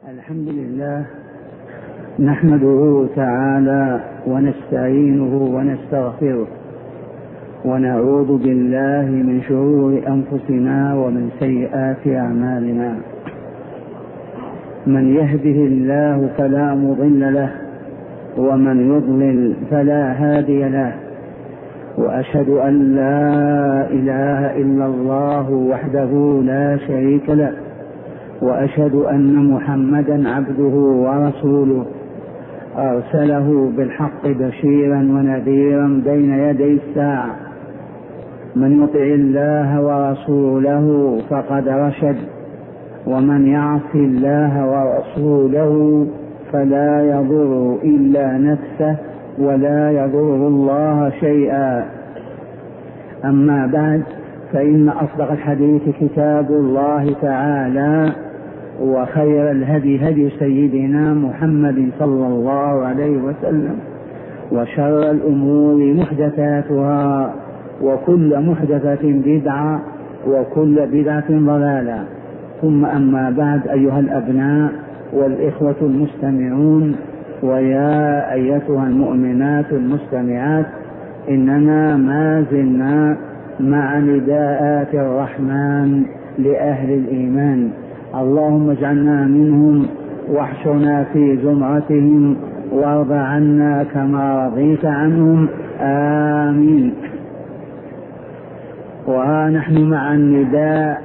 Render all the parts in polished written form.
الحمد لله نحمده تعالى ونستعينه ونستغفره ونعوذ بالله من شرور أنفسنا ومن سيئات أعمالنا. من يهده الله فلا مضل له ومن يضلل فلا هادي له، وأشهد أن لا إله إلا الله وحده لا شريك له، وأشهد أن محمدا عبده ورسوله أرسله بالحق بشيرا ونذيرا بين يدي الساعة. من يطع الله ورسوله فقد رشد، ومن يعص الله ورسوله فلا يضر إلا نفسه ولا يضر الله شيئا. أما بعد، فإن أصدق الحديث كتاب الله تعالى، وخير الهدي هدي سيدنا محمد صلى الله عليه وسلم، وشر الأمور محدثاتها، وكل محدثة بدعة، وكل بدعة ضلالة. ثم أما بعد، أيها الأبناء والإخوة المستمعون، ويا أيتها المؤمنات المستمعات، إننا ما زلنا مع نداءات الرحمن لأهل الإيمان. اللهم اجعلنا منهم واحشرنا في زمرتهم، وارض عنا كما رضيت عنهم، آمين. وها نحن مع النداء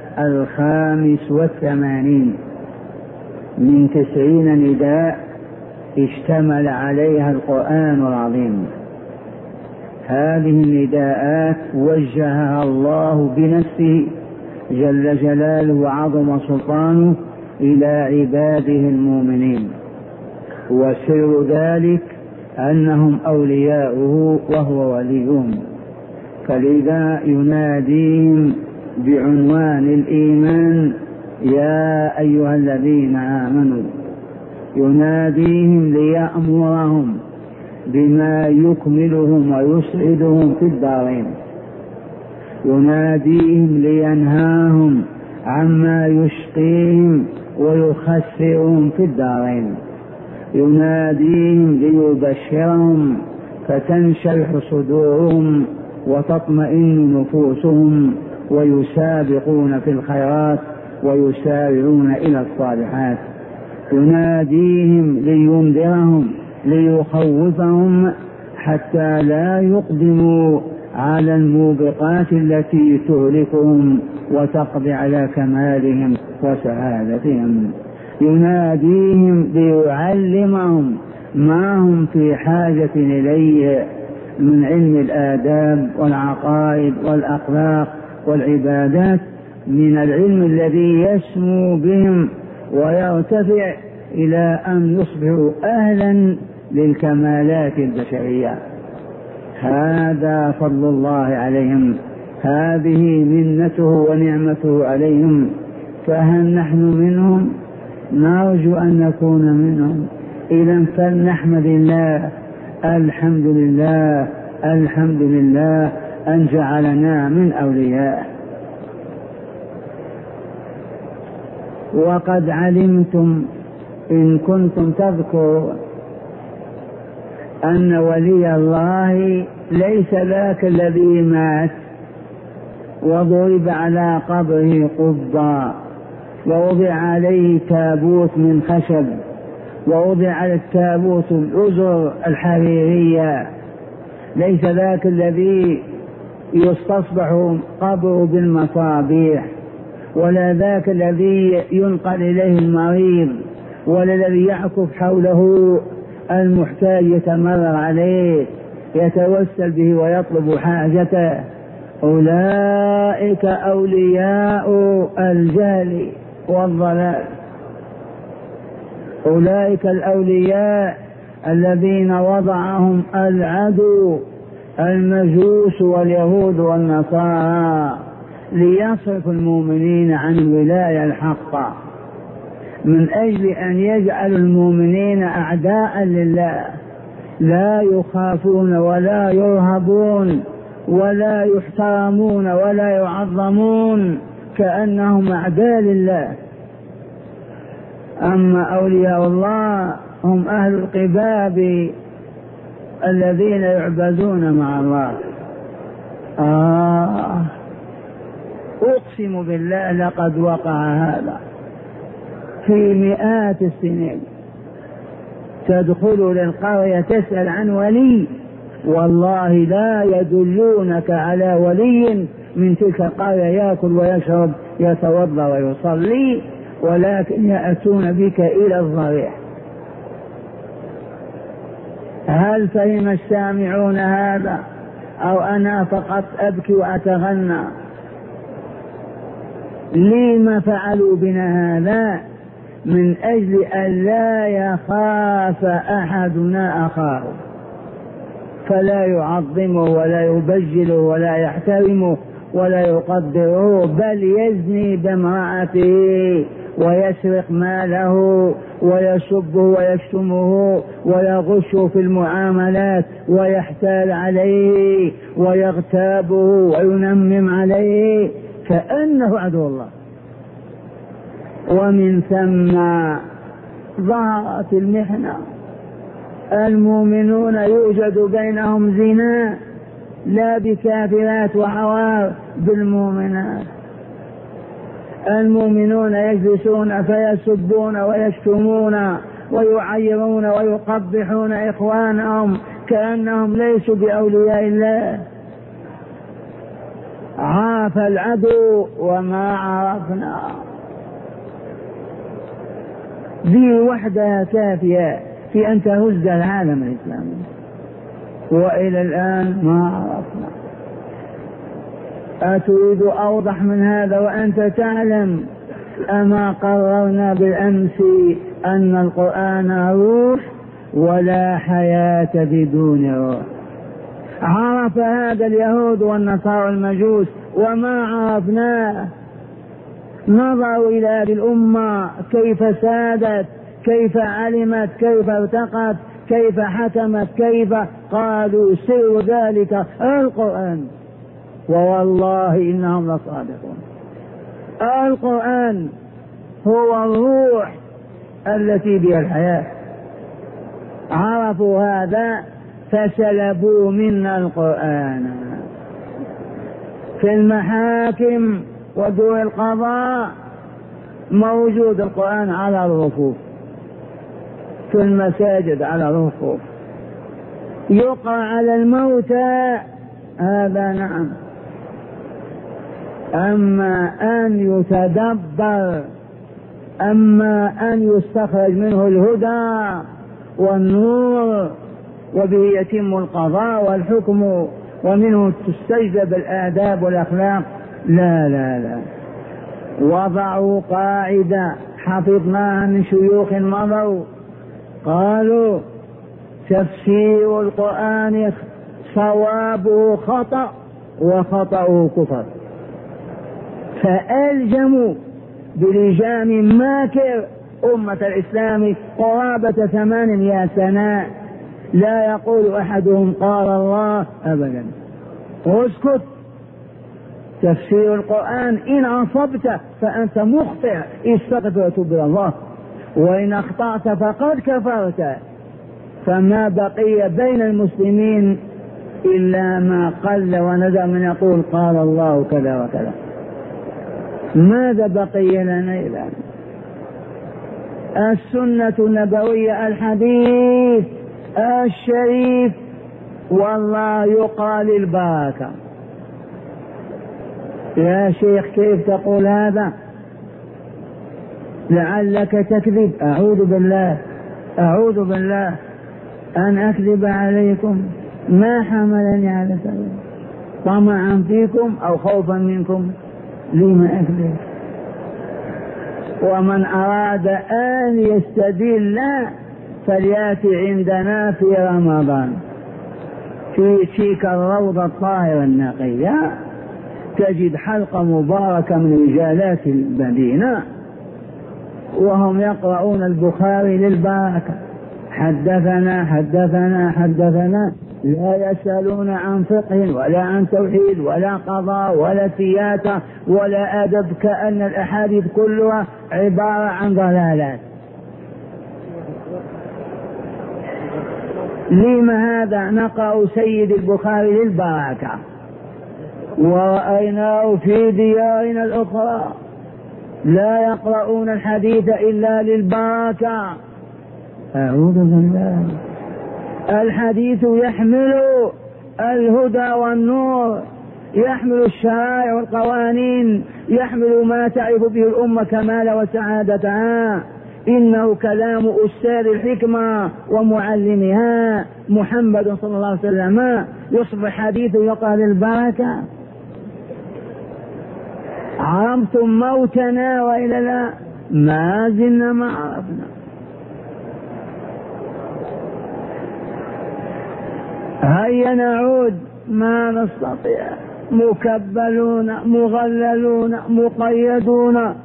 85 من 90 نداء اشتمل عليها القرآن العظيم. هذه النداءات وجهها الله بنفسه جل جلاله وعظم سلطانه إلى عباده المؤمنين، وسر ذلك أنهم أولياؤه وهو وليهم، فلذا يناديهم بعنوان الإيمان: يا أيها الذين آمنوا. يناديهم ليأمرهم بما يكملهم ويسعدهم في الدارين، يناديهم لينهاهم عما يشقيهم ويخسرهم في الدارين، يناديهم ليبشرهم فتنشرح صدورهم وتطمئن نفوسهم، ويسابقون في الخيرات ويسارعون إلى الصالحات. يناديهم لينذرهم ليخوفهم حتى لا يقدموا على الموبقات التي تهلكهم وتقضي على كمالهم وسعادتهم. يناديهم ليعلمهم ما هم في حاجة إليه من علم الآداب والعقائد والأخلاق والعبادات، من العلم الذي يسمو بهم ويرتفع إلى أن يصبحوا أهلا للكمالات البشرية. هذا فضل الله عليهم، هذه منته ونعمته عليهم، فهل نحن منهم؟ نرجو أن نكون منهم. إذن فلنحمد الله، الحمد لله، الحمد لله أن جعلنا من أوليائه. وقد علمتم إن كنتم تذكرون أن ولي الله ليس ذاك الذي مات وضرب على قبره قبا ووضع عليه تابوت من خشب ووضع على التابوت الأزر الحريرية، ليس ذاك الذي يستصبح قبره بالمصابيح، ولا ذاك الذي ينقل إليه المريض، ولا الذي يعكف حوله المحتاج يتمرر عليه يتوسل به ويطلب حاجته. أولئك أولياء الجهل والضلال، أولئك الأولياء الذين وضعهم العدو المجوس واليهود والنصارى ليصرف المؤمنين عن الولاية الحقة، من أجل أن يجعل المؤمنين أعداء لله، لا يخافون ولا يرهبون ولا يحترمون ولا يعظمون، كأنهم أعداء لله. أما أولياء الله هم أهل القباب الذين يعبدون مع الله. أقسم بالله لقد وقع هذا في مئات السنين. تدخل للقرية تسأل عن ولي، والله لا يدلونك على ولي من تلك القرية يأكل ويشرب يتوضأ ويصلي، ولكن يأتون بك إلى الضريح. هل فهم السامعون هذا أو أنا فقط أبكي وأتغنى؟ لما فعلوا بنا هذا؟ من أجل أن لا يخاف أحدنا أخاه، فلا يعظمه ولا يبجله ولا يحترمه ولا يقدره، بل يزني بامرأته ويسرق ماله ويسبه ويشتمه ويغشه في المعاملات ويحتال عليه ويغتابه وينمم عليه كأنه عدو الله. ومن ثم ظهرت المحنة. المؤمنون يوجد بينهم زنا، لا بكافرات وعوار، بالمؤمنات. المؤمنون يجلسون فيسبون ويشتمون ويعيرون ويقبحون إخوانهم كأنهم ليسوا بأولياء الله. عاف العدو وما عرفنا. ذي وحدها كافية في أن تهز العالم الإسلامي، وإلى الآن ما عرفنا. أتريد أوضح من هذا وأنت تعلم؟ أما قررنا بالأمس أن القرآن روح ولا حياة بدون روح. عرف هذا اليهود والنصارى المجوس وما عرفناه. نظروا إلى هذه الأمة كيف سادت، كيف علمت، كيف ارتقت، كيف حكمت، كيف قالوا سر ذلك القرآن. ووالله إنهم لصادقون. القرآن هو الروح التي بها الحياة. عرفوا هذا فسلبوا منا القرآن. في المحاكم ودور القضاء موجود القرآن على الرفوف، في المساجد على الرفوف، يقرأ على الموتى، هذا نعم. أما أن يتدبر، أما أن يستخرج منه الهدى والنور وبه يتم القضاء والحكم ومنه تستجلب الآداب والأخلاق، لا لا لا. وضعوا قاعدة حفظناها من شيوخ مضوا، قالوا تفسير القرآن صوابه خطأ وخطأه كفر، فألجموا بلجام ماكر أمة الإسلام قرابة 8 سنة لا يقول أحدهم قال الله أبدا. واسكت. تفسير القرآن إن أصبت فأنت مخطئ، استغفر وتوب إلى الله، وإن أخطأت فقد كفرت. فما بقي بين المسلمين إلا ما قل وندى من يقول قال الله كذا وكذا. ماذا بقي لنا إذا؟ السنة النبوية، الحديث الشريف، والله يقال البركة. يا شيخ كيف تقول هذا؟ لعلك تكذب. أعوذ بالله، أعوذ بالله أن أكذب عليكم، ما حملني على ذلك طمعا فيكم أو خوفا منكم، لما أكذب؟ ومن أراد أن يستدل فليأتي عندنا في رمضان في تلك الروضة الطاهرة النقية، تجد حلقة مباركة من رجالات المدينة وهم يقرؤون البخاري للبركة، حدثنا حدثنا حدثنا، لا يسألون عن فقه ولا عن توحيد ولا قضاء ولا سياسة ولا أدب، كأن الأحاديث كلها عبارة عن ضلالات. لما هذا نقرأ سيد البخاري للبركة، ورأيناه في ديارنا الأخرى لا يقرؤون الحديث إلا للبركة. أعوذ بالله. الحديث يحمل الهدى والنور، يحمل الشرائع والقوانين، يحمل ما تعرف به الأمة كمال وسعادتها. إنه كلام أستاذ الحكمة ومعلمها محمد صلى الله عليه وسلم، يصبح حديث يقال البركة. عرفتم موتنا وإلا لا؟ ما زلنا ما عرفنا. هيا نعود، ما نستطيع. مكبلون مغللون مقيدون،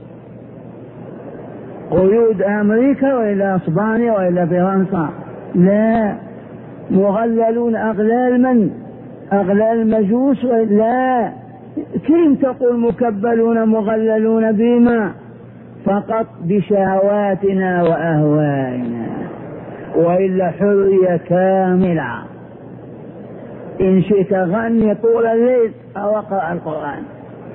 قيود أمريكا وإلى إسبانيا وإلى فرنسا، لا. مغللون أغلال من؟ أغلال المجوس؟ لا. كيف تقول مكبلون مغللون؟ بما؟ فقط بشهواتنا وأهوائنا، وإلا حرية كاملة. إن شئت غني طول الليل أو اقرأ القرآن.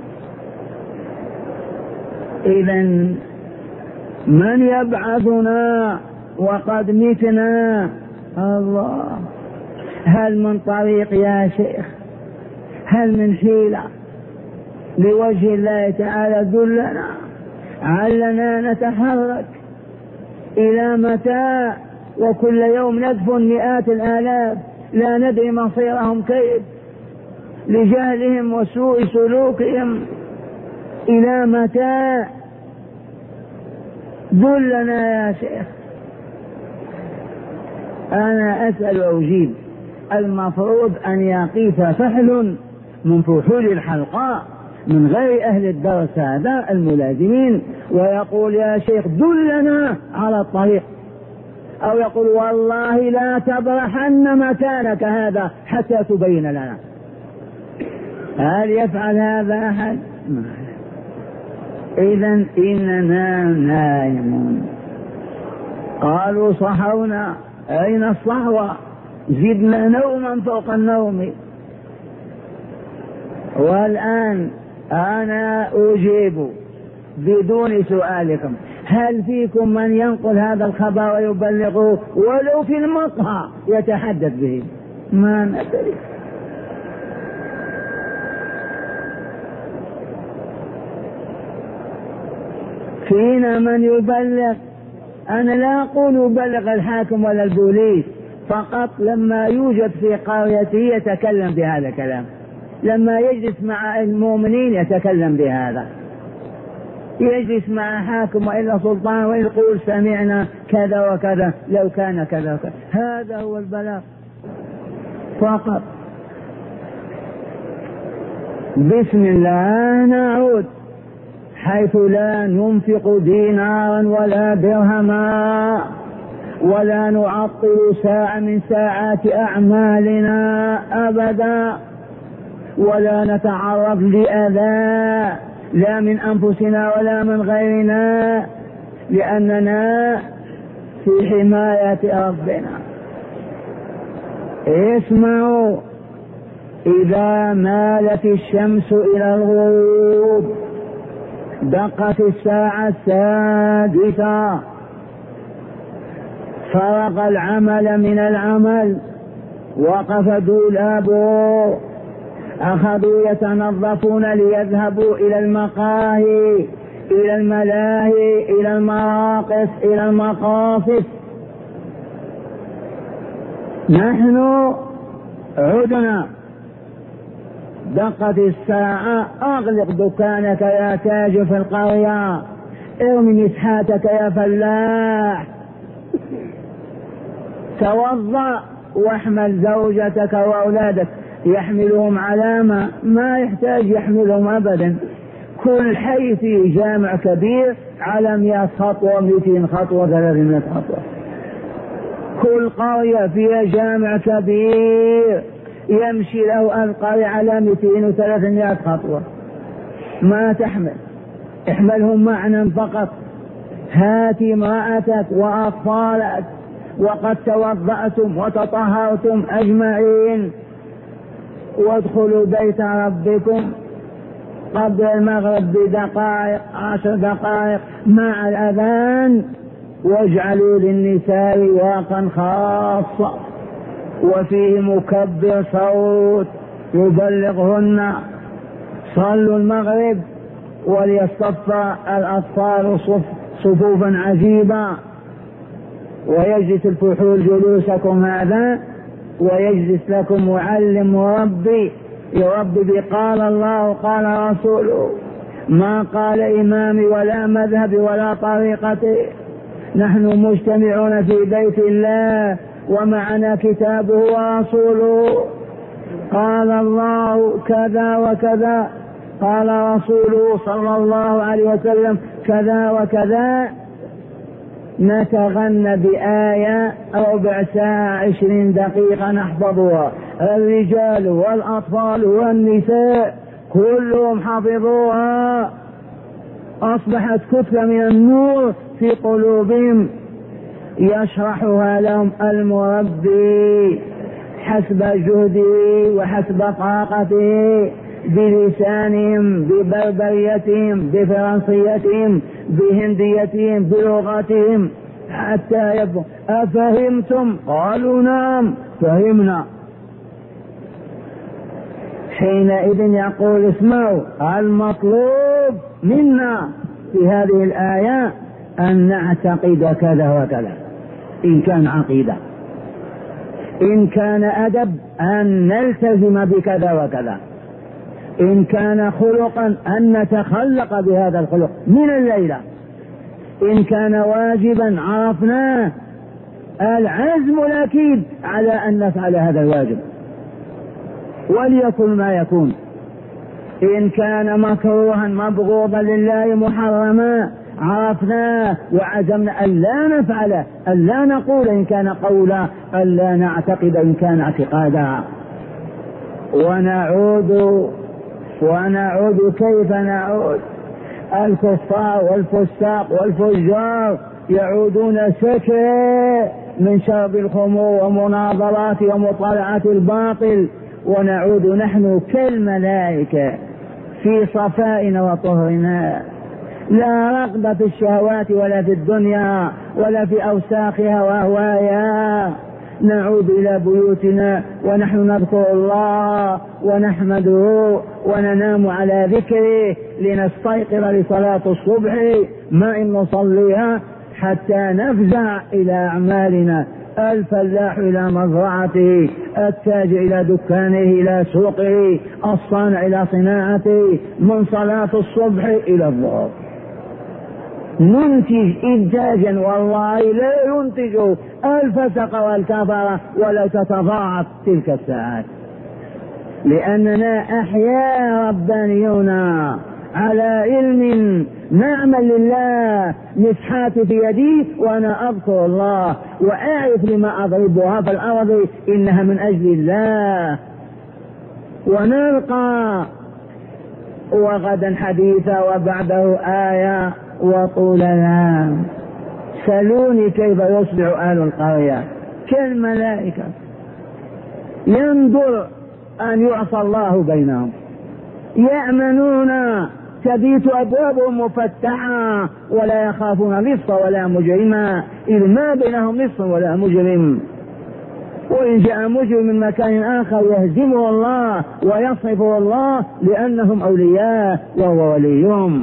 إذن من يبعثنا وقد متنا؟ الله. هل من طريق يا شيخ؟ هل من حيلة لوجه الله تعالى؟ دلنا، علنا نتحرك. إلى متى؟ وكل يوم ندفن مئات الآلاف، لا ندري مصيرهم كيف لجهلهم وسوء سلوكهم. إلى متى؟ دلنا يا شيخ. أنا أسأل وأجيب. المفروض أن يقيف فحل من فحول الحلقاء من غير أهل الدرس هذا الملازمين ويقول يا شيخ دلنا على الطريق، أو يقول والله لا تبرحن مكانك هذا حتى تبين لنا. هل يفعل هذا أحد؟ إذن إننا نائمون. قالوا صحونا، أين الصحوة؟ زدنا نوما فوق النوم. والآن أنا أجيب بدون سؤالكم، هل فيكم من ينقل هذا الخبر ويبلغه ولو في المقهى يتحدث به؟ ما ندري. فينا من يبلغ. أنا لا أقول يبلغ الحاكم ولا البوليس، فقط لما يوجد في قريته يتكلم بهذا الكلام، لما يجلس مع المؤمنين يتكلم بهذا، يجلس مع حاكم وإلا سلطان ويقول سمعنا كذا وكذا لو كان كذا وكذا. هذا هو البلاغ فقط. بسم الله نعود، حيث لا ننفق دينارا ولا درهما ولا نعطل ساعة من ساعات أعمالنا أبدا، ولا نتعرض لأذى لا من أنفسنا ولا من غيرنا، لأننا في حماية ربنا. اسمعوا، إذا مالت الشمس إلى الغروب دقت الساعة 6، فرغ العمل من العمل، وقف دولابه، أخذوا يتنظفون ليذهبوا إلى المقاهي، إلى الملاهي، إلى المراقص، إلى المقاصد. نحن عدنا، دقت الساعة، أغلق دكانك يا تاجر في القرية، ارمي مسحاتك يا فلاح، توضأ واحمل زوجتك وأولادك. يحملهم علامة؟ ما يحتاج يحملهم أبدا. كل حي في جامع كبير على 100 خطوة 200 خطوة 300 خطوة. كل قرية فيها جامع كبير يمشي له القرية على 200 و 300 خطوة. ما تحمل، احملهم معنا فقط. هات امرأتك وأطفالك وقد توضأتم وتطهرتم أجمعين، وادخلوا بيت ربكم قبل المغرب بدقائق 10 دقائق مع الأذان، واجعلوا للنساء واقا خاصة وفيه مكبر صوت يبلغهن. صلوا المغرب وليصطف الأطفال صفوفا عجيبة، ويجلس الفحول جلوسكم هذا، ويجلس لكم معلم مربي يربي بقال الله قال رسوله، ما قال إمامي ولا مذهبي ولا طريقتي. نحن مجتمعون في بيت الله ومعنا كتابه ورسوله، قال الله كذا وكذا، قال رسوله صلى الله عليه وسلم كذا وكذا. نتغنى بآية ربع ساعة 20 دقيقة نحفظها، الرجال والأطفال والنساء كلهم حفظوها، أصبحت كتلة من النور في قلوبهم، يشرحها لهم المربي حسب جهده وحسب طاقته، بلسانهم ببربريتهم بفرنسيتهم بهنديتهم بلغتهم، حتى يبقوا أفهمتم؟ قالوا نعم فهمنا. حينئذ يقول اسمعوا، المطلوب منا في هذه الآية أن نعتقد كذا وكذا، إن كان عقيدة، إن كان أدب أن نلتزم بكذا وكذا، إن كان خلقا أن نتخلق بهذا الخلق من الليلة، إن كان واجبا عرفناه العزم الأكيد على أن نفعل هذا الواجب وليكن ما يكون، إن كان مكروها مبغوضا لله محرما عرفناه وعزمنا أن لا نفعله، أن لا نقول إن كان قولا، أن لا نعتقد إن كان اعتقادا. ونعود كيف نعود؟ الكفار والفساق والفجار يعودون سكرى من شرب الخمور ومناظرات ومطالعة الباطل، ونعود نحن كالملائكة في صفائنا وطهرنا، لا رغبة في الشهوات ولا في الدنيا ولا في أوساخها وأهواها. نعود إلى بيوتنا ونحن نذكر الله ونحمده وننام على ذكره، لنستيقظ لصلاة الصبح ما إن نصليها حتى نفزع إلى أعمالنا، الفلاح إلى مزرعته، التاجر إلى دكانه إلى سوقه، الصانع إلى صناعته، من صلاة الصبح إلى الظهر. ننتج إنتاجا والله لا ينتج الفسق والكفرة ولا تتضاعف تلك الساعات، لأننا أحياء ربانيون على علم نعمل لله. مسحاتي في يدي وأنا أذكر الله وأعرف لما أضربها في الأرض إنها من أجل الله. ونلقى وغدا حديثا وبعده آية وطول العام. سلوني كيف يصبح أهل القرية كالملائكة، ينظر أن يعصى الله بينهم، يأمنون تبيت أبوابهم مفتحة ولا يخافون لصا ولا مجرما، إذ ما بينهم لص ولا مجرم. وإن جاء مجرم من مكان آخر يهزمه الله ويصرفه الله لأنهم أولياء وهو وليهم.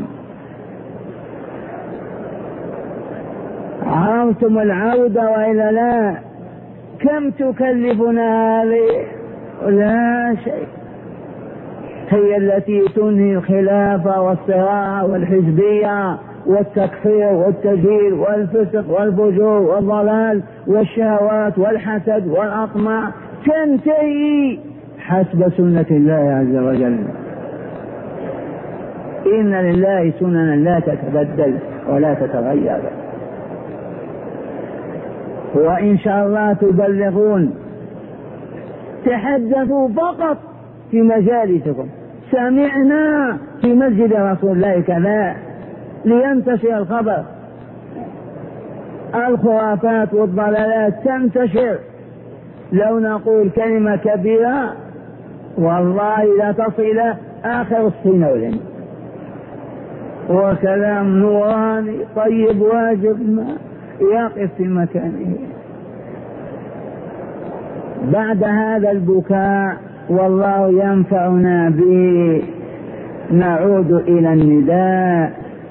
عرفتم العودة وإلا لا؟ كم تكلفنا هذه؟ لا شيء. هي التي تنهي الخلافة والصراع والحزبية والتكفير والتجهيل والفسق والفجور والضلال والشهوات والحسد والأطماع، تنتهي حسب سنة الله عز وجل. إن لله سننا لا تتبدل ولا تتغير. وإن شاء الله تبلغون، تحدثوا فقط في مجالسكم، سمعنا في مسجد رسول الله كذا، لينتشر الخبر. الخرافات والضلالات تنتشر. لو نقول كلمة كبيرة والله لا تصل إلى آخر الصين والهند، وكلام نوراني طيب واجب ما يقف في مكانه. بعد هذا البكاء والله ينفعنا به نعود إلى النداء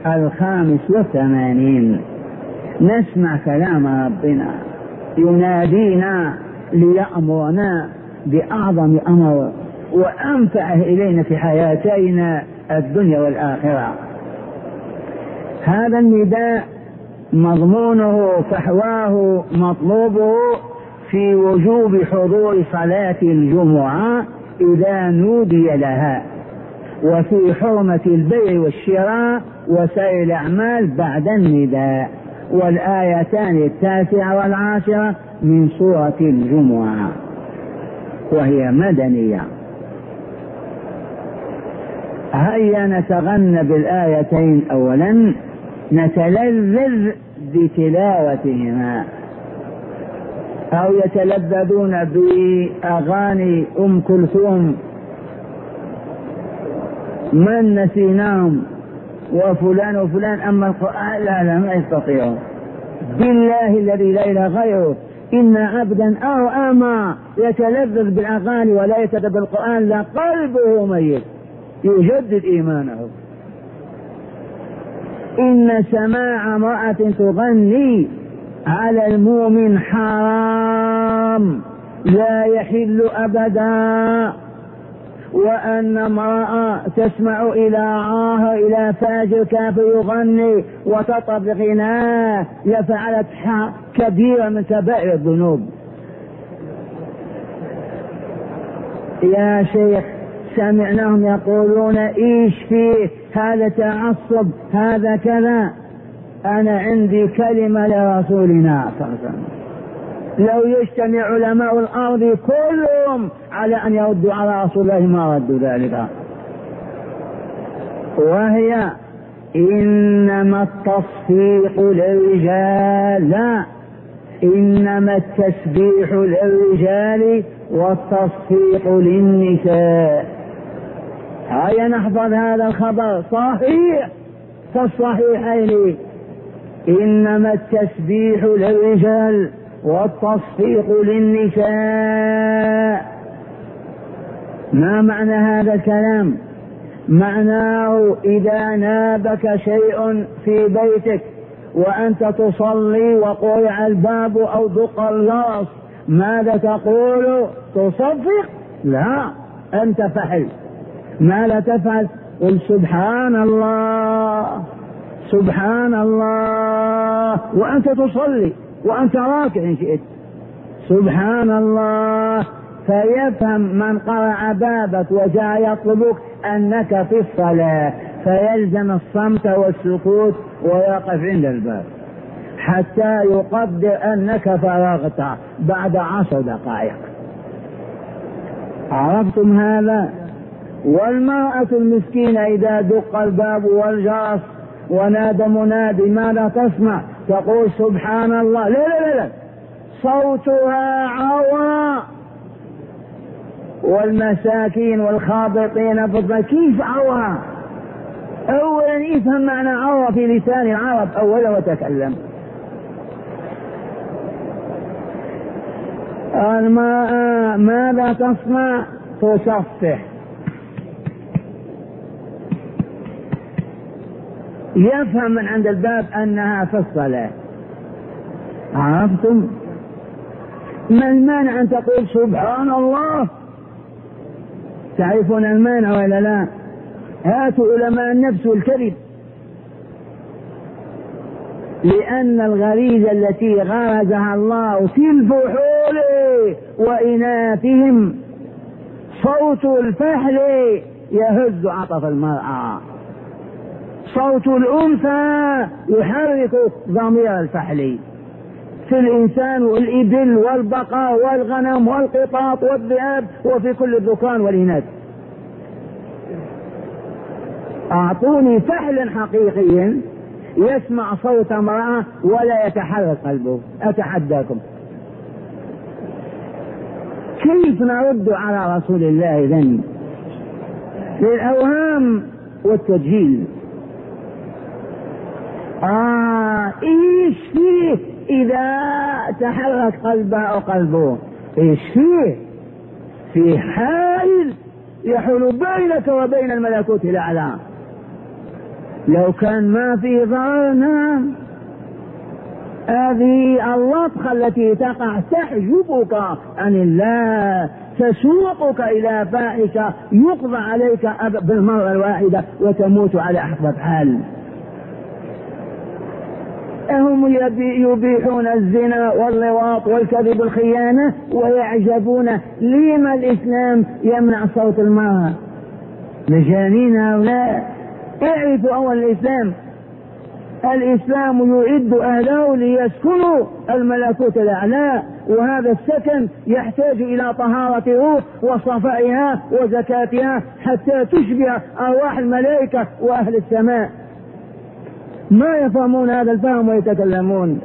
85. نسمع كلام ربنا ينادينا ليأمرنا بأعظم أمر وأنفعه إلينا في حياتنا الدنيا والآخرة. هذا النداء مضمونه فحواه مطلوبه في وجوب حضور صلاة الجمعة إذا نودي لها، وفي حرمة البيع والشراء وسائر الأعمال بعد النداء، والآيتان 9 و10 من سورة الجمعة وهي مدنية. هيا نتغنى بالآيتين أولا، نتلذذ بتلاوتهما، أو يتلذذون بأغاني أم كلثوم من نسيناهم وفلان وفلان، أما القرآن لا ما يستطيعون. بالله الذي لا إله غيره إن عبدا أو أما يتلذذ بالأغاني ولا يتلذذ بالقرآن لقلبه ميت يجدد إيمانه. إن سماع امرأة تغني على المؤمن حرام لا يحل أبدا، وأن امرأة تسمع إلى عاهر إلى فاجر كافر يغني وتطرب غناه لفعلت كبيرة من كبائر الذنوب. يا شيخ سمعناهم يقولون ايش فيه هذا تعصب هذا كذا. أنا عندي كلمة لرسولنا صلى الله عليه وسلم، لو يجتمع علماء الأرض كلهم على أن يردوا على رسول الله ما ردوا ذلك، وهي إنما التصفيق للرجال، لا، إنما التسبيح للرجال والتصفيق للنساء. هيا نحفظ هذا الخبر صحيح في الصحيحين، إنما التسبيح للرجال والتصفيق للنساء. ما معنى هذا الكلام؟ معناه إذا نابك شيء في بيتك وأنت تصلي وقرع الباب أو دق الجرس، ماذا تقول؟ تصفق؟ لا، أنت فحل. ماذا تفعل؟ قل سبحان الله سبحان الله وأنت تصلي وأنت راكع إن شئت، سبحان الله. فيفهم من قرع بابك وجاء يطلبك أنك في الصلاة، فيلزم الصمت والسكوت ويقف عند الباب حتى يقدر أنك فرغت بعد 10 دقائق. عرفتم هذا؟ والمرأة المسكينة إذا دق الباب والجرس ونادى منادي ماذا تصنع؟ تقول سبحان الله. لا لا لا لا، صوتها عورة. والمساكين والخابطين كيف عورة؟ أولا يفهم معنى عورة في لسان العرب أولا وتكلم. المرأة ماذا تصنع؟ تصفح. يفهم من عند الباب أنها في الصلاة. عرفتم؟ ما المانع أن تقول سبحان الله؟ تعرفون المانع ولا لا؟ هاتوا علماء النفس والكذب، لأن الغريزة التي غرزها الله في الفحول وإناثهم صوت الفحل يهز عطف المرأة، صوت الأنثى يحرك ضمير الفحل في الإنسان والإبل والبقر والغنم والقطاط والذئاب وفي كل الذكران والإناث. أعطوني فحلا حقيقيا يسمع صوت امرأة ولا يتحرك قلبه؟ أتحداكم. كيف نرد على رسول الله إذن؟ للأوهام والتجهيل. إيش فيه إذا تحرك قلبه أو قلبه؟ إيش فيه؟ في حائل يحول بينك وبين الملكوت الأعلى. لو كان ما في ضرر، نعم، هذه اللطخة التي تقع تحجبك عن الله، تسوقك إلى فاحشة يقضى عليك بالمرة الواحدة وتموت على أحقب حال. هم يبيحون الزنا واللواط والكذب والخيانة ويعجبون لما الإسلام يمنع صوت المرأة. مجانين هؤلاء. اعرفوا أول الإسلام يعد أهله ليسكنوا الملكوت الأعلى، وهذا السكن يحتاج إلى طهارة روح وصفائها وزكاتها حتى تشبه أرواح الملائكة وأهل السماء. ما يفهمون هذا الفهم ويتكلمون.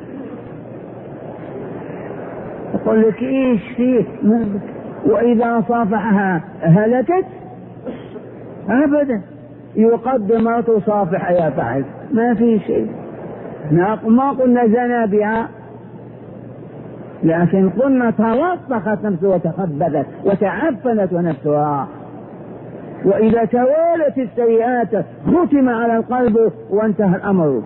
يقول لك إيش فيه؟ وإذا صافحها هلكت؟ أبدا. يقدم مرته صافحة يا فاحش، ما في شيء. ما قلنا زنا بها، لكن قلنا تلطخت نفسها وتخبثت وتعفنت نفسها. وإذا توالت السيئات ختم على القلب وانتهى الأمر.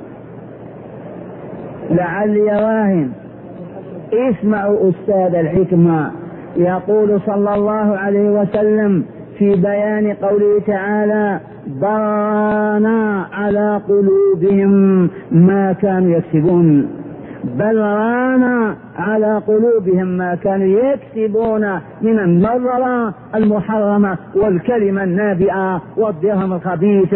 لعلي راهن. اسمعوا أستاذ الحكمة يقول صلى الله عليه وسلم في بيان قوله تعالى: بران على قلوبهم ما كانوا يكسبون. بل ران على قلوبهم ما كانوا يكسبون من النظرة المحرمة والكلمة النابئة والدرهم الخبيث.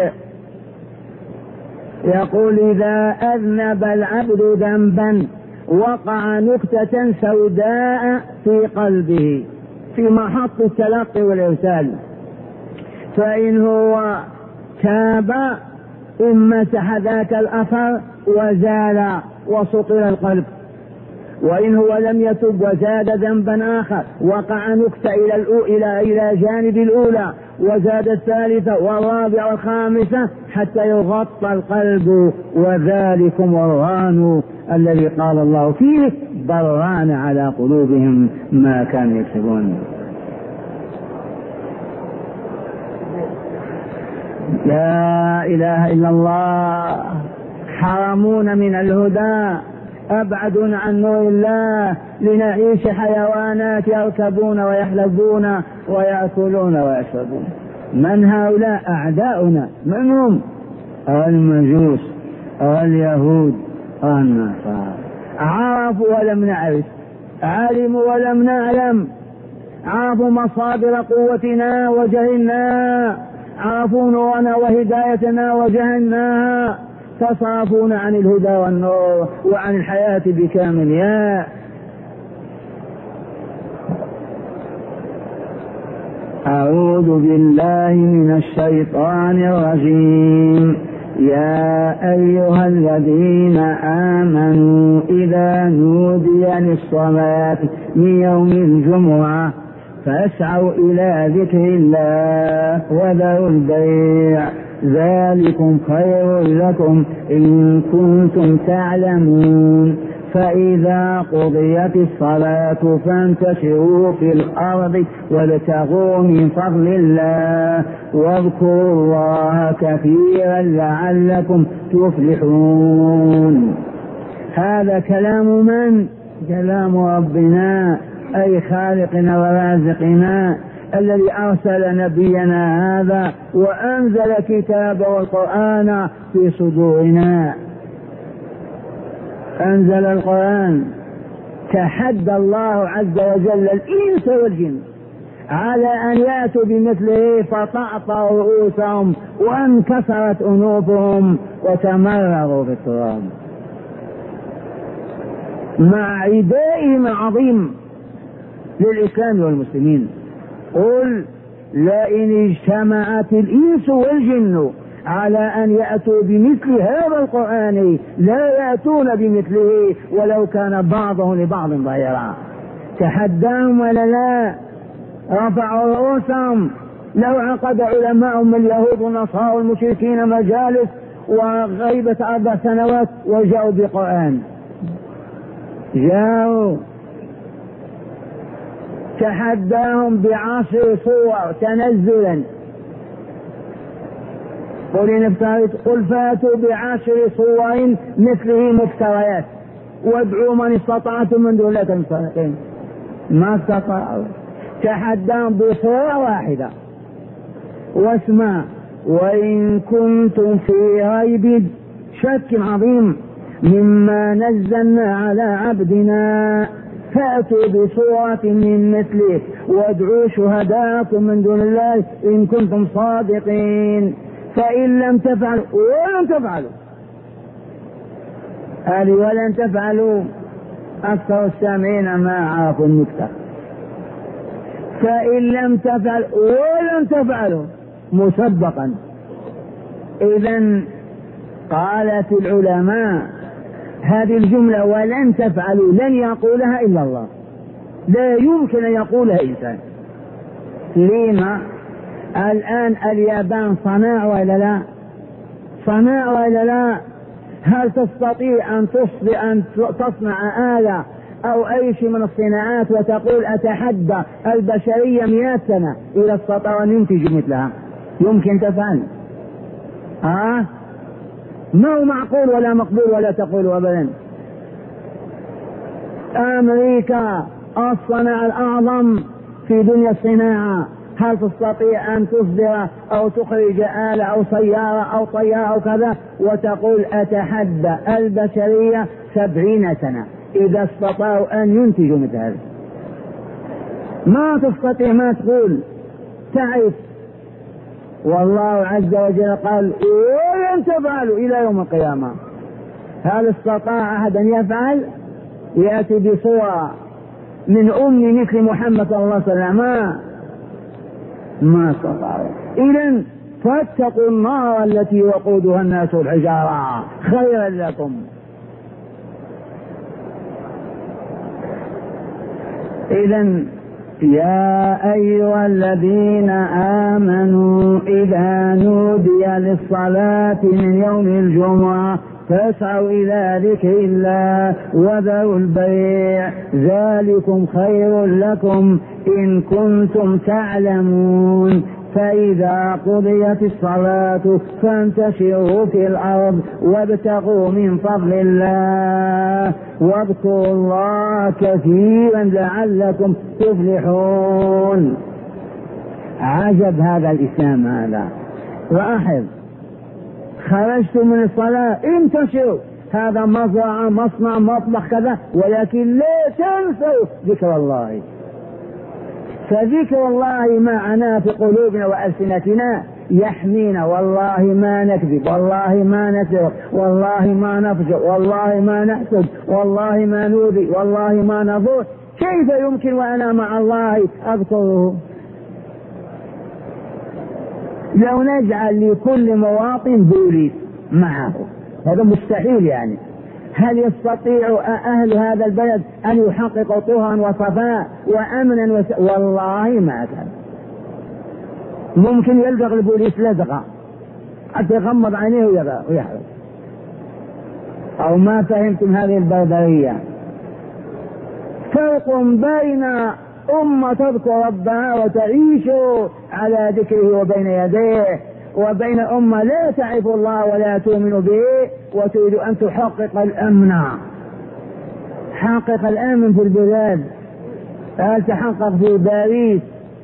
يقول: إذا أذنب العبد ذنبا وقع نكتة سوداء في قلبه في محط التلقي والإرسال، فإن هو تاب امسح ذاك الأثر وزال وسطر القلب، وإن هو لم يتب وزاد ذنبا آخر وقع نكتة إلى جانب الأولى وزاد الثالثة والرابعة والخامسة حتى يغطى القلب. وذلكم الران الذي قال الله فيه: بران على قلوبهم ما كانوا يكسبون. لا إله إلا الله. حرمون من الهدى، أبعدون عن نور الله، لنعيش حيوانات يركبون ويحلبون ويأكلون ويشربون. من هؤلاء؟ أعداؤنا. من هم؟ المجوس واليهود والنصارى. عرفوا ولم نعرف، علموا ولم نعلم، عرفوا مصادر قوتنا وجهلنا، عرفوا نورنا وهدايتنا وجهلناها، تصرفون عن الهدى والنور وعن الحياة بكاملها. أعوذ بالله من الشيطان الرجيم. يا أيها الذين آمنوا إذا نودي للصلاة من يوم الجمعة فاسعوا إلى ذكر الله وذروا البيع، ذلكم خير لكم إن كنتم تعلمون. فإذا قضيت الصلاة فانتشروا في الأرض وابتغوا من فضل الله واذكروا الله كثيرا لعلكم تفلحون. هذا كلام من؟ كلام ربنا، أي خالقنا ورازقنا الذي أرسل نبينا هذا وأنزل كتابه القرآن في صدورنا. أنزل القرآن. تحدى الله عز وجل الإنس والجن على أن يأتوا بمثله فطأطأ رؤوسهم وانكسرت أنوفهم وتمرغوا في التراب مع عدائهم العظيم للإسلام والمسلمين. قل: لئن اجتمعت الإنس والجن على أن يأتوا بمثل هذا القرآن لا يأتون بمثله ولو كان بعضهم لبعض ظهيرا. تحداهم ولا لا؟ رفعوا رؤوسهم. لو عقد علماءهم اليهود والنصارى والمشركين مجالس وغيبة 4 سنوات وجاءوا بقرآن، جاءوا تحداهم ب10 صور تنزلا. قل فاتوا ب10 صور مثله مفتريات وادعوا من استطعتم من دون الله المصدقين. ما استطاعوا. تحداهم بصورة واحدة. واسمع: وإن كنتم في ريب شك عظيم مما نزلنا على عبدنا فأتوا بصورة من مثله وادعوا شهداءكم من دون الله إن كنتم صادقين. فإن لم تفعلوا ولن تفعلوا، هذه ولن تفعلوا أكثر السامعين ما عرفوا النكتة. فإن لم تفعلوا ولن تفعلوا مسبقا. إذن قالت العلماء هذه الجملة ولن تفعلوا لن يقولها إلا الله، لا يمكن أن يقولها إنسان. لما؟ الآن اليابان صناع ولا لا؟ صناع ولا لا؟ هل تستطيع أن تصنع آلة أو أي شيء من الصناعات وتقول أتحدى البشرية 100 سنة إذا استطاعوا أن ينتجوا مثلها؟ يمكن تفعل؟ ما هو معقول ولا مقبول ولا تقول أبدا. أمريكا الصناعة الأعظم في دنيا الصناعة، هل تستطيع أن تصدر أو تخرج آلة أو سيارة أو طيارة أو كذا وتقول أتحدى البشرية 70 سنة إذا استطاعوا أن ينتجوا مثل هذا؟ ما تستطيع. ما تقول تعرف. والله عز وجل قال ولن تفعلوا إلى يوم القيامة. هل استطاع أحد أن يفعل؟ يأتي بصورة من مثل محمد صلى الله عليه وسلم؟ ما استطاعوا. إذن فاتقوا النار التي وقودها الناس والحجارة خيرا لكم. إذن يا أيها الذين آمنوا إذا نودي للصلاة من يوم الجمعة فاسعوا إلى ذكر الله وذروا البيع ذلكم خير لكم إن كنتم تعلمون. فإذا قضيت الصلاة فانتشروا في الأرض وابتغوا من فضل الله واذكروا الله كثيرا لعلكم تفلحون. عجب هذا الإسلام هذا. لاحظ: خرجتم من الصلاة انتشروا، هذا مزرعة مصنع مطبخ كذا، ولكن لا تنسوا ذكر الله. فذكر الله معناه في قلوبنا وألسنتنا يحمينا. والله ما نكذب، والله ما نسرق، والله ما نفجر، والله ما نحسد، والله ما نؤذي، والله ما نضر. كيف يمكن وأنا مع الله أذكره؟ لو نجعل لكل مواطن بوليس معه هذا مستحيل. يعني هل يستطيع أهل هذا البلد أن يحققوا طهرا وصفاء وأمنا والله ما كان. ممكن يلدغ البوليس لدغة حتى يغمض عينيه ويحرق. أو ما فهمتم هذه البربرية؟ فرق بين أمة تذكر ربها وتعيش على ذكره وبين يديه، وبين أمة لا تعرف الله ولا تؤمن به وتريد أن تحقق الأمن. حقق الأمن في البلاد. هل تحقق في باريس؟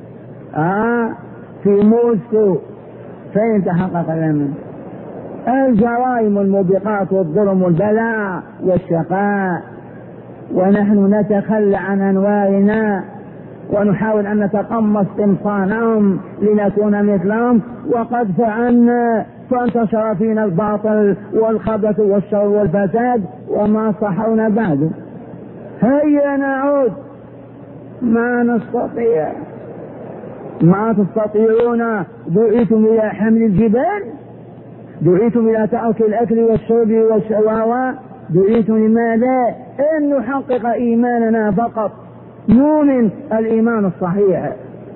في موسكو؟ فين تحقق الأمن؟ الجرائم الموبقات والظلم والبلاء والشقاء، ونحن نتخلى عن أنوارنا ونحاول أن نتقمص قمصانهم لنكون مثلهم، وقد فعلنا فانتشر فينا الباطل والخبث والشر والفساد وما صحونا بعد. هيا نعود. ما نستطيع. ما تستطيعون. دعيتم إلى حمل الجبال دعيتم إلى ترك الأكل والشرب والشهوات، دعيتم لماذا؟ أن نحقق إيماننا فقط، نؤمن الإيمان الصحيح.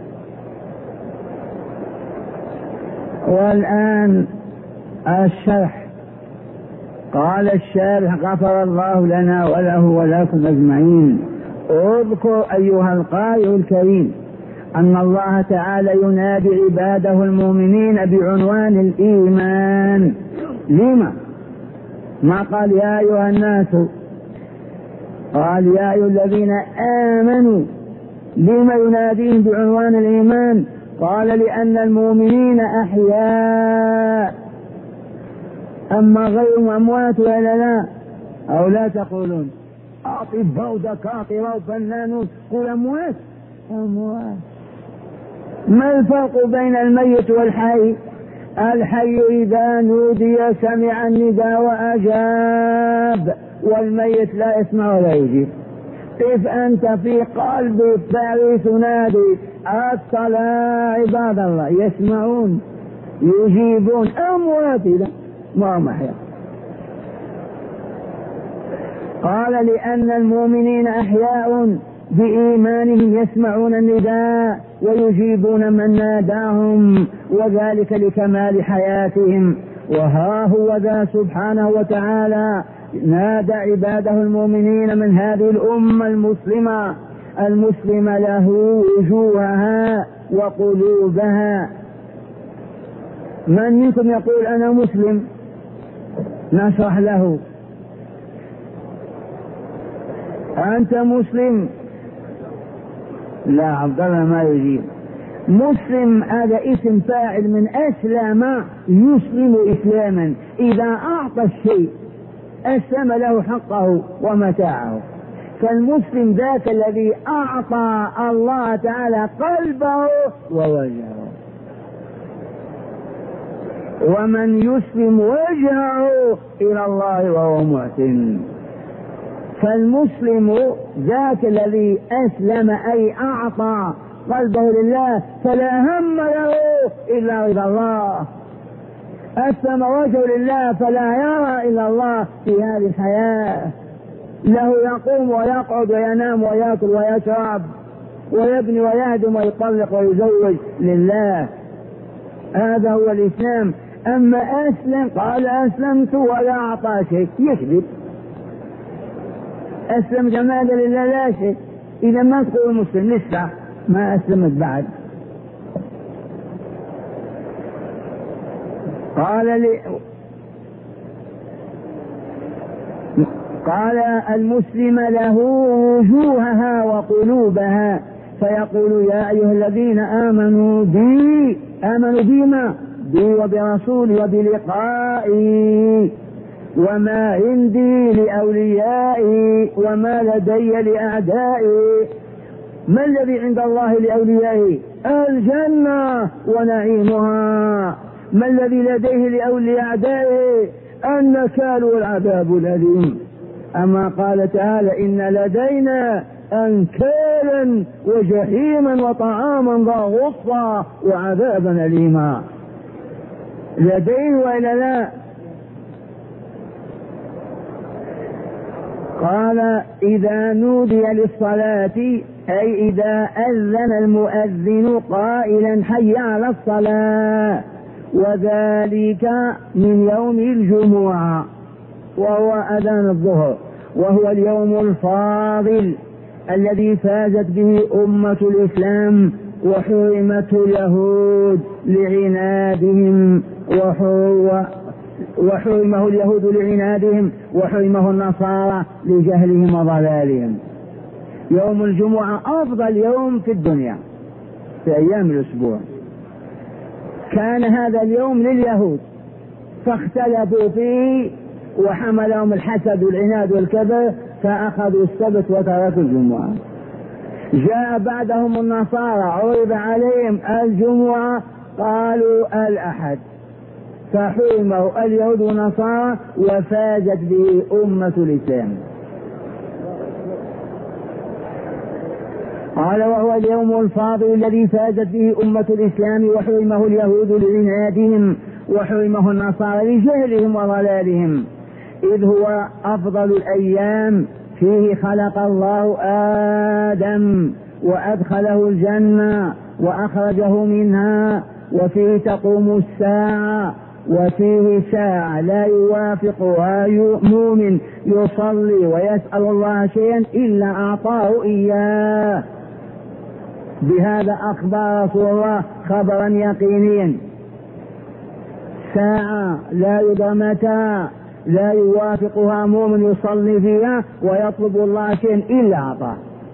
والآن الشرح. قال الشارح غفر الله لنا وله ولكم أجمعين: اذكر أيها القارئ الكريم أن الله تعالى ينادي عباده المؤمنين بعنوان الإيمان. لما؟ ما قال يا أيها الناس، قال يا أيها الذين آمنوا. لما يناديهم بعنوان الإيمان؟ قال لأن المؤمنين أحياء، أما غيرهم أموات ولا لا؟ أو لا تقولون أطباء ودكاترة وفنانون، قل أموات. أموات. ما الفرق بين الميت والحي؟ الحي إذا نودي سمع النداء وأجاب، والميت لا يسمع ولا يجيب. كيف أنت في قلب الثالث تنادي الصلاة عباد الله، يسمعون يجيبون. أموات لا ما هم أحياء. قال لأن المؤمنين أحياء بإيمانهم يسمعون النداء ويجيبون من ناداهم، وذلك لكمال حياتهم. وها هو ذا سبحانه وتعالى نادى عباده المؤمنين من هذه الأمة المسلمة له وجوهها وقلوبها. من منكم يقول أنا مسلم؟ نشرح له. أنت مسلم؟ لا، عبد الله ما يجيب. مسلم هذا اسم فاعل من أسلم يسلم إسلاما، إذا أعطى الشيء أسلم له حقه ومتاعه. فالمسلم ذاك الذي أعطى الله تعالى قلبه ووجهه. ومن يسلم وجهه إلى الله وهو محسن. فالمسلم ذاك الذي أسلم أي أعطى قلبه لله، فلا هم له إلا رضا الله. أسلم وجهه لله فلا يرى إلا الله في هذه الحياة. له يقوم ويقعد وينام ويأكل ويشرب ويبني ويهدم ويطلق ويزوج لله. هذا هو الإسلام. أما أسلم قال أسلمت ولا أعطى شيء، يكذب. أسلم جمالا لله لا شيء. إذا ما تقول مسلم لسه ما أسلمت بعد. قال المسلم له وجوهها وقلوبها، فيقول يا أيها الذين آمنوا بي. آمنوا بما؟ بي وبرسولي وبلقائي وما عندي لأوليائي وما لدي لأعدائي. ما الذي عند الله لأوليائه؟ الجنة ونعيمها. ما الذي لديه لأعدائه؟ النكال والعذاب الأليم. أما قال تعالى إن لدينا أنكالا وجحيما وطعاما ذا غصة وعذابا أليما. لديه وإلا لا؟ قال إذا نودي للصلاة أي إذا أذن المؤذن قائلا حي على الصلاة، وذلك من يوم الجمعة وهو أذان الظهر، وهو اليوم الفاضل الذي فازت به أمة الإسلام وحرمته اليهود لعنادهم وحرمه اليهود لعنادهم وحرمه النصارى لجهلهم وضلالهم. يوم الجمعة أفضل يوم في الدنيا في أيام الأسبوع. كان هذا اليوم لليهود فاختلفوا فيه وحملهم الحسد والعناد والكبر فأخذوا السبت وتركوا الجمعة. جاء بعدهم النصارى عرض عليهم الجمعة قالوا الأحد، فحرمه اليهود والنصارى وفازت به أمة الإسلام. قال وهو اليوم الفاضل الذي فازت به أمة الإسلام وحرمه اليهود لعنادهم وحرمه النصارى لجهلهم وضلالهم، إذ هو أفضل الأيام، فيه خلق الله آدم وأدخله الجنة وأخرجه منها، وفيه تقوم الساعة، وفيه ساعة لا يوافقها مؤمن يصلي ويسأل الله شيئا إلا أعطاه إياه. بهذا أخبر رسول الله خبرا يقينيا، ساعة لا يدرى متى لا يوافقها مؤمن يصلي فيها ويطلب الله شيئا إلا أعطاه.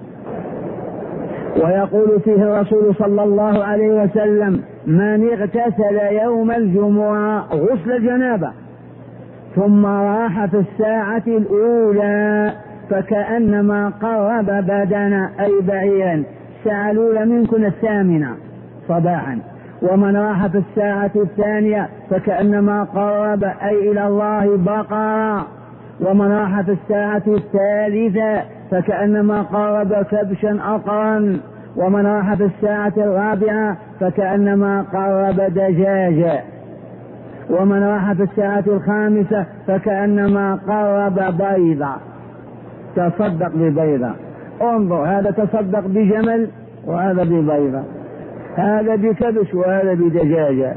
ويقول فيه الرسول صلى الله عليه وسلم: من اغتسل يوم الجمعة غسل الجنابة ثم راح في الساعة الأولى فكأنما قرب بدنا أي بعيرا الساعة الأولى منكم 8 صباحا، ومن راح في الساعة الثانية فكأنما قرب أي إلى الله بقرة، ومن راح في الساعة الثالثة فكأنما قرب كبشا أقرا، ومن راح في الساعة الرابعة فكأنما قرب دجاجا، ومن راح في الساعة الخامسة فكأنما قرب بيضة. تصدق ببيضة، انظر، هذا تصدق بجمل وهذا ببيضة، هذا بكبش وهذا بدجاجة.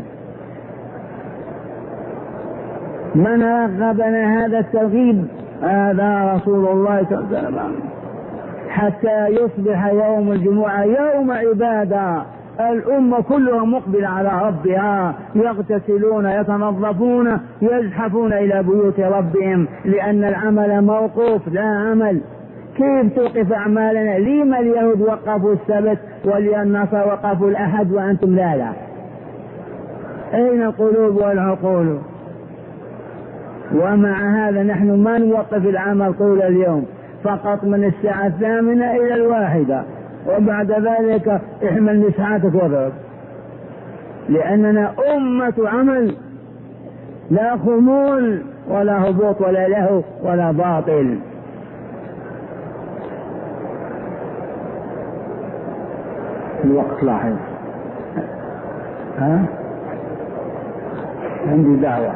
من رغبنا هذا الترغيب هذا رسول الله صلى الله عليه وسلم، حتى يصبح يوم الجمعة يوم عبادة، الأمة كلها مقبلة على ربها، يغتسلون يتنظفون يزحفون إلى بيوت ربهم، لأن العمل موقوف لا عمل. كيف توقف أعمالنا؟ لما اليهود وقفوا السبت والنصارى وقفوا الأحد وأنتم لا؟ أين القلوب والعقول؟ ومع هذا نحن ما نوقف العمل طول اليوم، فقط من الساعة 8 إلى 1، وبعد ذلك احمل نسعاتك وضرب، لأننا أمة عمل، لا خمول ولا هبوط ولا لهو ولا باطل. الوقت لاحظ، عندي دعوة.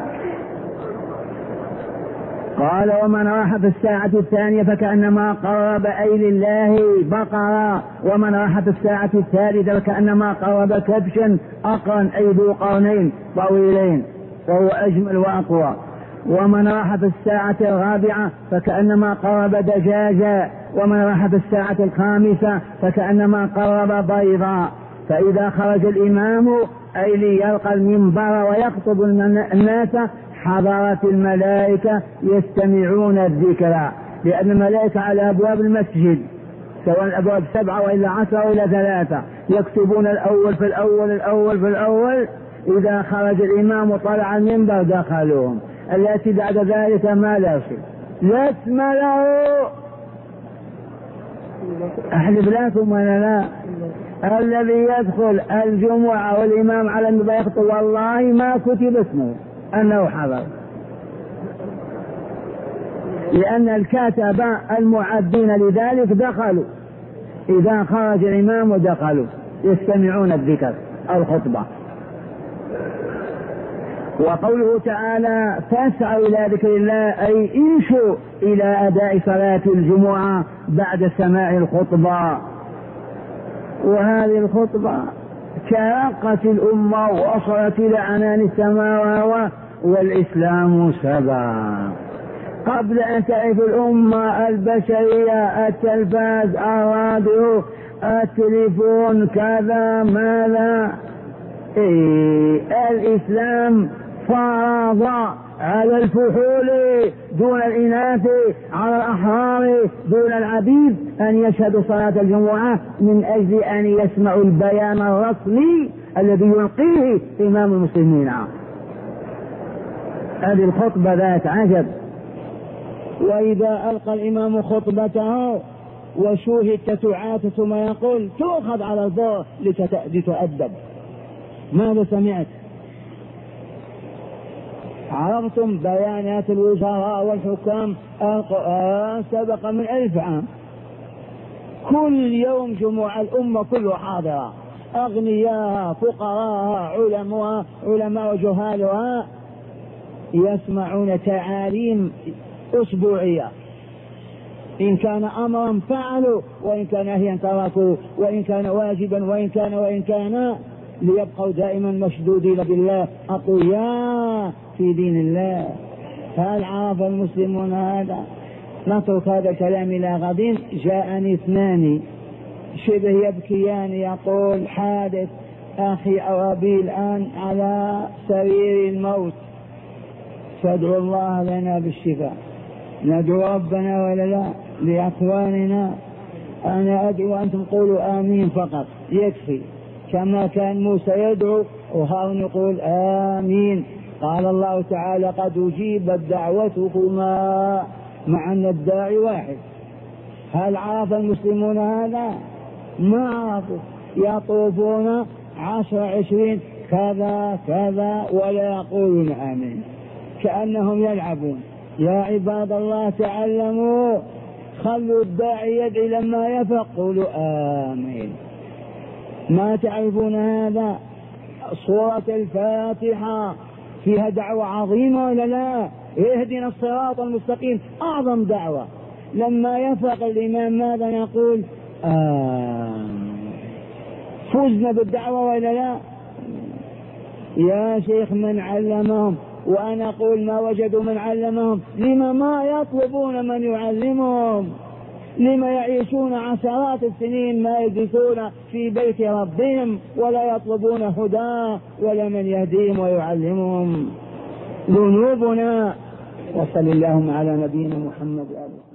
قال: ومن راح في الساعة الثانية فكأنما قرب أي لله بقرة، ومن راح في الساعة الثالثة فكأنما قرب كبشا أقرا أي ذو قرنين طويلين وهو أجمل وأقوى، ومن راح في الساعة الرابعة فكأنما قرب دجاجا، ومن راح في الساعة الخامسة فكأنما قرب بيضا. فإذا خرج الإمام أي ليلقى المنبر ويخطب الناس حضرت الملائكة يستمعون الذكر، لأن الملائكة على أبواب المسجد، سواء الأبواب 7 وإلا 10 وإلا 3، يكتبون الأول في الأول الأول في الأول. إذا خرج الإمام وطلع المنبر دخلوهم، التي بعد ذلك ما لا شيء لا اسم له. أحلف لكم ولا لا؟ الذي يدخل الجمعة والإمام على المنبر يخطب والله ما كتب اسمه أنه حضر، لأن الكاتبة المعدين لذلك دخلوا، إذا خرج الإمام دخلوا يستمعون الذكر الخطبة. وقوله تعالى: فاسعوا إلى ذكر الله أي امشوا إلى أداء صلاة الجمعة بعد سماع الخطبة. وهذه الخطبة شاقت الأمة ووصلت إلى عنان السماوات، والإسلام سبا. قبل أن تعرف الأمة البشرية التلفاز الراديو التليفون كذا ماذا، الإسلام فرض على الفحول دون الإناث، على الأحرار دون العبيد، أن يشهدوا صلاة الجمعة من أجل أن يسمعوا البيان الرسمي الذي يلقيه إمام المسلمين. هذه الخطبة ذات عجب. وإذا ألقى الإمام خطبته وشوهد تتعات ثم يقول تؤخذ على الظهر لتؤدب. ماذا سمعت؟ عرفتم بيانات الوزراء والحكام؟ القرآن سبق من 1000 عام، كل يوم جمعة الأمة كلها حاضرة، أغنياها فقراها علماء وجهالها يسمعون تعاليم أسبوعية، إن كان أمرا فعلوا وإن كان نهيا تركوا، وإن كان واجبا وإن كان ليبقوا دائما مشدودين بالله أقوياء في دين الله. هل عرف المسلمون هذا؟ نترك هذا الكلام إلى غد. جاءني اثنان شبه يبكيان، يقول حادث أخي أو أبي الآن على سرير الموت، فادعوا الله لنا بالشفاء. ندعو ربنا ولا لا لأخواننا؟ أنا أدعو أنتم قولوا آمين فقط يكفي، كما كان موسى يدعو وهارون يقول آمين. قال الله تعالى قد أجيبت دعوتكما مع أن الداعي واحد. هل عرف المسلمون هذا؟ ما عرفوا، يطوفون 10 20 كذا كذا ولا يقولون آمين كأنهم يلعبون. يا عباد الله تعلموا، خلوا الداعي يدعي لما يفق قولوا آمين. ما تعرفون هذا؟ سورة الفاتحة فيها دعوة عظيمة ولا لا؟ اهدنا الصراط المستقيم أعظم دعوة. لما يفق الإمام ماذا يقول؟ فزنا بالدعوة ولا لا؟ يا شيخ من علمهم؟ وأنا أقول ما وجدوا من علمهم، لما ما يطلبون من يعلمهم؟ لما يعيشون عشرات السنين ما يجلسون في بيت ربهم ولا يطلبون هدى ولا من يهديهم ويعلمهم؟ ذنوبنا. وصل اللهم على نبينا محمد وآله.